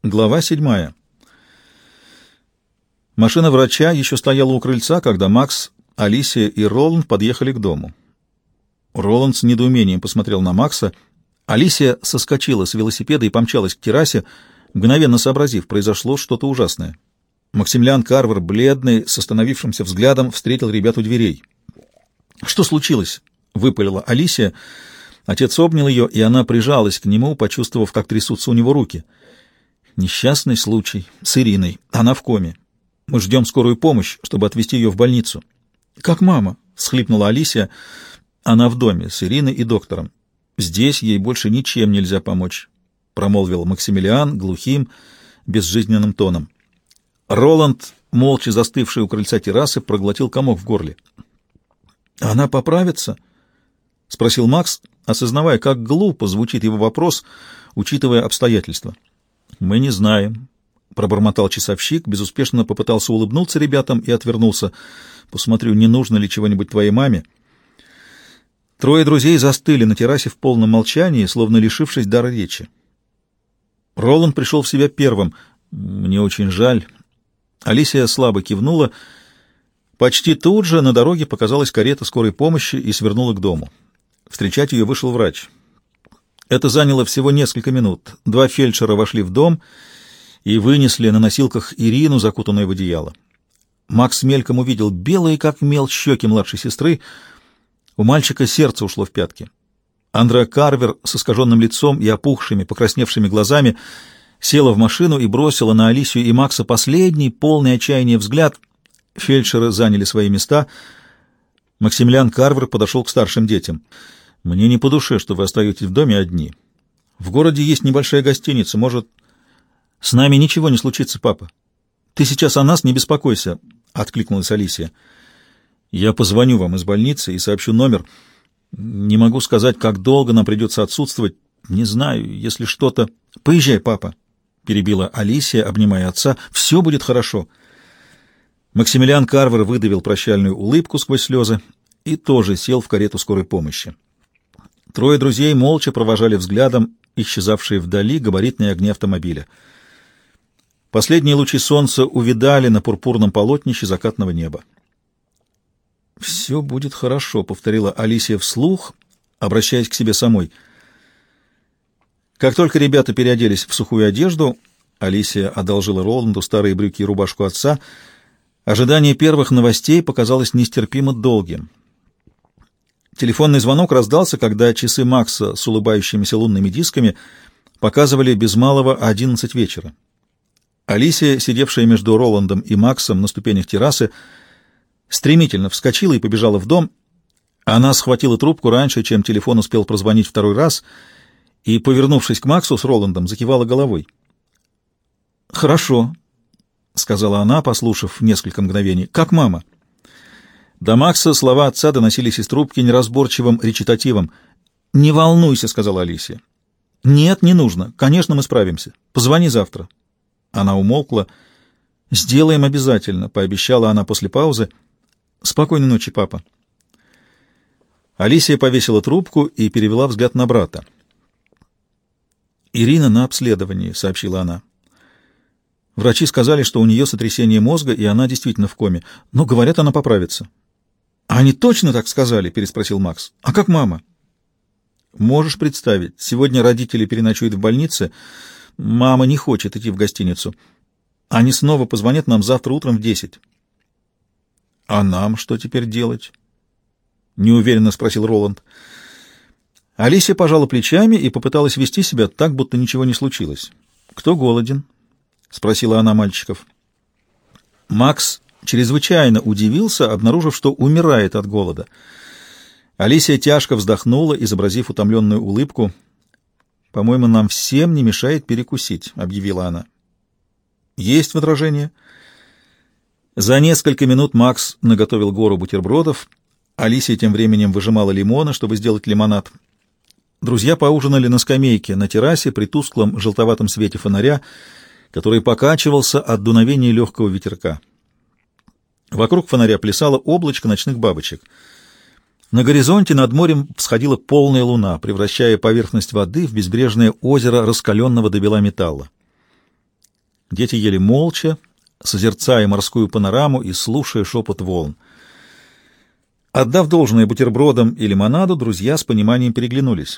Глава 7. Машина врача еще стояла у крыльца, когда Макс, Алисия и Роланд подъехали к дому. Роланд с недоумением посмотрел на Макса. Алисия соскочила с велосипеда и помчалась к террасе, мгновенно сообразив, произошло что-то ужасное. Максимилиан Карвер, бледный, с остановившимся взглядом, встретил ребят у дверей. «Что случилось?» — выпалила Алисия. Отец обнял ее, и она прижалась к нему, почувствовав, как трясутся у него руки. «Несчастный случай с Ириной. Она в коме. Мы ждем скорую помощь, чтобы отвезти ее в больницу». «Как мама?» — всхлипнула Алисия. «Она в доме с Ириной и доктором. Здесь ей больше ничем нельзя помочь», — промолвил Максимилиан глухим, безжизненным тоном. Роланд, молча застывший у крыльца террасы, проглотил комок в горле. «Она поправится?» — спросил Макс, осознавая, как глупо звучит его вопрос, учитывая обстоятельства. «Мы не знаем», — пробормотал часовщик, безуспешно попытался улыбнуться ребятам и отвернулся. «Посмотрю, не нужно ли чего-нибудь твоей маме». Трое друзей застыли на террасе в полном молчании, словно лишившись дара речи. Роланд пришел в себя первым. «Мне очень жаль». Алисия слабо кивнула. Почти тут же на дороге показалась карета скорой помощи и свернула к дому. Встречать ее вышел врач. Это заняло всего несколько минут. Два фельдшера вошли в дом и вынесли на носилках Ирину, закутанную в одеяло. Макс мельком увидел белые, как мел, щеки младшей сестры. У мальчика сердце ушло в пятки. Андреа Карвер с искаженным лицом и опухшими, покрасневшими глазами села в машину и бросила на Алисию и Макса последний, полный отчаяния взгляд. Фельдшеры заняли свои места. Максимилиан Карвер подошел к старшим детям. «Мне не по душе, что вы остаетесь в доме одни. В городе есть небольшая гостиница. Может, с нами ничего не случится, папа? Ты сейчас о нас не беспокойся», — откликнулась Алисия. «Я позвоню вам из больницы и сообщу номер. Не могу сказать, как долго нам придется отсутствовать. Не знаю, если что-то...» «Поезжай, папа», — перебила Алисия, обнимая отца. «Все будет хорошо». Максимилиан Карвер выдавил прощальную улыбку сквозь слезы и тоже сел в карету скорой помощи. Трое друзей молча провожали взглядом исчезавшие вдали габаритные огни автомобиля. Последние лучи солнца увидали на пурпурном полотнище закатного неба. «Все будет хорошо», — повторила Алисия вслух, обращаясь к себе самой. Как только ребята переоделись в сухую одежду, Алисия одолжила Роланду старые брюки и рубашку отца. Ожидание первых новостей показалось нестерпимо долгим. Телефонный звонок раздался, когда часы Макса с улыбающимися лунными дисками показывали без малого 11 вечера. Алисия, сидевшая между Роландом и Максом на ступенях террасы, стремительно вскочила и побежала в дом. Она схватила трубку раньше, чем телефон успел прозвонить второй раз, и, повернувшись к Максу с Роландом, закивала головой. «Хорошо», — сказала она, послушав несколько мгновений. «Как мама?» До Макса слова отца доносились из трубки неразборчивым речитативом. «Не волнуйся», — сказала Алисия. «Нет, не нужно. Конечно, мы справимся. Позвони завтра». Она умолкла. «Сделаем обязательно», — пообещала она после паузы. «Спокойной ночи, папа». Алисия повесила трубку и перевела взгляд на брата. «Ирина на обследовании», — сообщила она. «Врачи сказали, что у нее сотрясение мозга, и она действительно в коме. Но, говорят, она поправится». «Они точно так сказали?» — переспросил Макс. «А как мама?» «Можешь представить, сегодня родители переночуют в больнице. Мама не хочет идти в гостиницу. Они снова позвонят нам завтра утром в 10». «А нам что теперь делать?» — неуверенно спросил Роланд. Алисия пожала плечами и попыталась вести себя так, будто ничего не случилось. «Кто голоден?» — спросила она мальчиков. Макс чрезвычайно удивился, обнаружив, что умирает от голода. Алисия тяжко вздохнула, изобразив утомленную улыбку. «По-моему, нам всем не мешает перекусить», — объявила она. «Есть возражения?» За несколько минут Макс наготовил гору бутербродов. Алисия тем временем выжимала лимоны, чтобы сделать лимонад. Друзья поужинали на скамейке на террасе при тусклом желтоватом свете фонаря, который покачивался от дуновения легкого ветерка. Вокруг фонаря плясало облачко ночных бабочек. На горизонте над морем всходила полная луна, превращая поверхность воды в безбрежное озеро раскаленного до бела металла. Дети ели молча, созерцая морскую панораму и слушая шепот волн. Отдав должное бутербродам и лимонаду, друзья с пониманием переглянулись.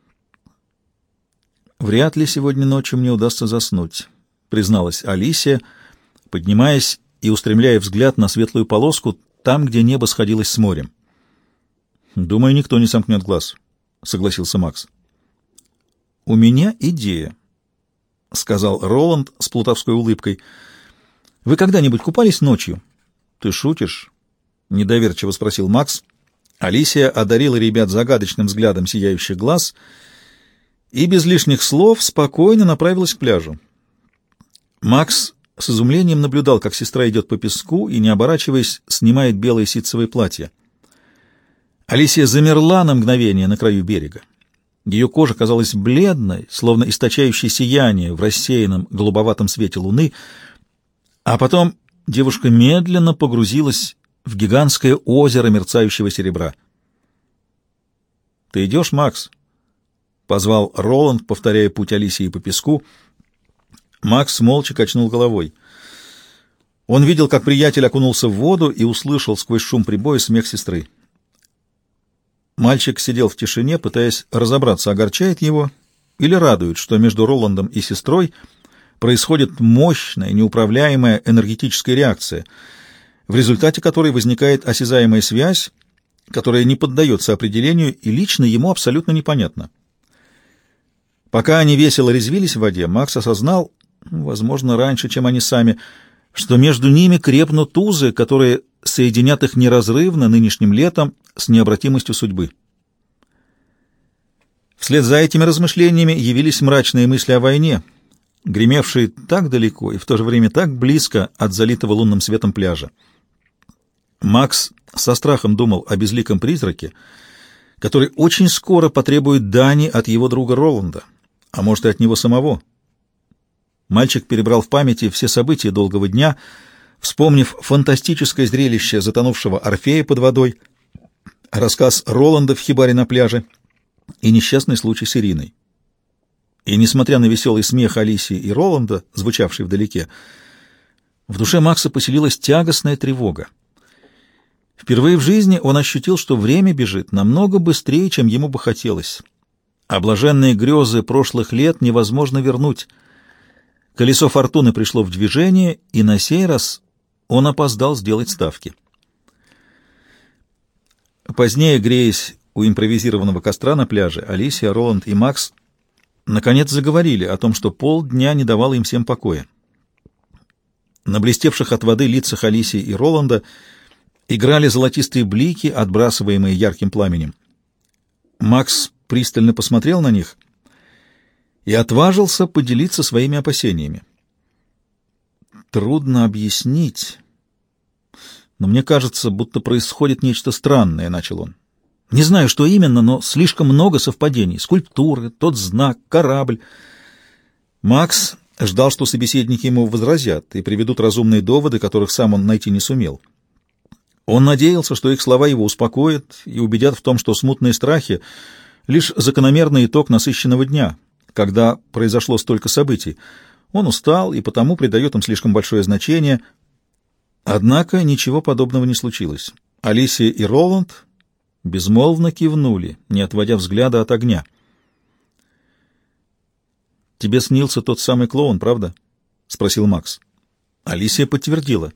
«Вряд ли сегодня ночью мне удастся заснуть», — призналась Алисия, поднимаясь и устремляя взгляд на светлую полоску там, где небо сходилось с морем. «Думаю, никто не сомкнет глаз», — согласился Макс. «У меня идея», — сказал Роланд с плутовской улыбкой. «Вы когда-нибудь купались ночью?» «Ты шутишь?» — недоверчиво спросил Макс. Алисия одарила ребят загадочным взглядом сияющих глаз и без лишних слов спокойно направилась к пляжу. Макс с изумлением наблюдал, как сестра идет по песку и, не оборачиваясь, снимает белое ситцевое платье. Алисия замерла на мгновение на краю берега. Ее кожа казалась бледной, словно источающей сияние в рассеянном голубоватом свете луны, а потом девушка медленно погрузилась в гигантское озеро мерцающего серебра. «Ты идешь, Макс?» — позвал Роланд, повторяя путь Алисии по песку. Макс молча качнул головой. Он видел, как приятель окунулся в воду и услышал сквозь шум прибоя смех сестры. Мальчик сидел в тишине, пытаясь разобраться, огорчает его или радует, что между Роландом и сестрой происходит мощная, неуправляемая энергетическая реакция, в результате которой возникает осязаемая связь, которая не поддается определению и лично ему абсолютно непонятна. Пока они весело резвились в воде, Макс осознал, возможно, раньше, чем они сами, что между ними крепнут узы, которые соединят их неразрывно нынешним летом с необратимостью судьбы. Вслед за этими размышлениями явились мрачные мысли о войне, гремевшие так далеко и в то же время так близко от залитого лунным светом пляжа. Макс со страхом думал о безликом призраке, который очень скоро потребует дани от его друга Роланда, а может и от него самого. Мальчик перебрал в памяти все события долгого дня, вспомнив фантастическое зрелище затонувшего Орфея под водой, рассказ Роланда в хибаре на пляже и несчастный случай с Ириной. И, несмотря на веселый смех Алисии и Роланда, звучавший вдалеке, в душе Макса поселилась тягостная тревога. Впервые в жизни он ощутил, что время бежит намного быстрее, чем ему бы хотелось. А блаженные грезы прошлых лет невозможно вернуть. Колесо фортуны пришло в движение, и на сей раз он опоздал сделать ставки. Позднее, греясь у импровизированного костра на пляже, Алисия, Роланд и Макс наконец заговорили о том, что полдня не давало им всем покоя. На блестевших от воды лицах Алисии и Роланда играли золотистые блики, отбрасываемые ярким пламенем. Макс пристально посмотрел на них и отважился поделиться своими опасениями. «Трудно объяснить, но мне кажется, будто происходит нечто странное», — начал он. «Не знаю, что именно, но слишком много совпадений. Скульптуры, тот знак, корабль». Макс ждал, что собеседники ему возразят и приведут разумные доводы, которых сам он найти не сумел. Он надеялся, что их слова его успокоят и убедят в том, что смутные страхи — лишь закономерный итог насыщенного дня, когда произошло столько событий. Он устал и потому придает им слишком большое значение. Однако ничего подобного не случилось. Алисия и Роланд безмолвно кивнули, не отводя взгляда от огня. «Тебе снился тот самый клоун, правда?» — спросил Макс. Алисия подтвердила.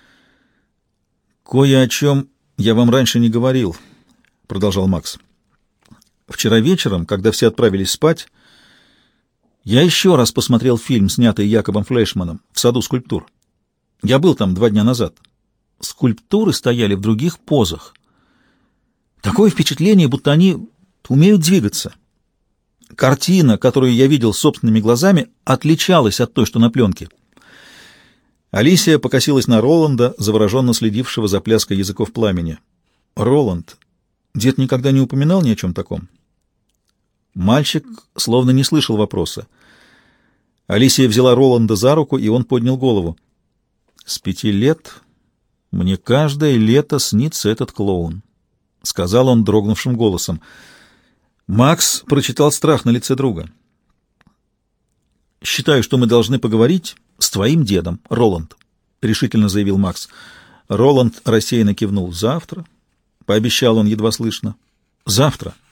«Кое о чем я вам раньше не говорил», — продолжал Макс. «Вчера вечером, когда все отправились спать, я еще раз посмотрел фильм, снятый Якобом Флейшманом в саду скульптур. Я был там 2 дня назад. Скульптуры стояли в других позах. Такое впечатление, будто они умеют двигаться. Картина, которую я видел собственными глазами, отличалась от той, что на пленке». Алисия покосилась на Роланда, завороженно следившего за пляской языков пламени. «Роланд, дед никогда не упоминал ни о чем таком?» Мальчик словно не слышал вопроса. Алисия взяла Роланда за руку, и он поднял голову. «С 5 лет мне каждое лето снится этот клоун», — сказал он дрогнувшим голосом. Макс прочитал страх на лице друга. «Считаю, что мы должны поговорить с твоим дедом, Роланд», — решительно заявил Макс. Роланд рассеянно кивнул. «Завтра», — пообещал он едва слышно. «Завтра.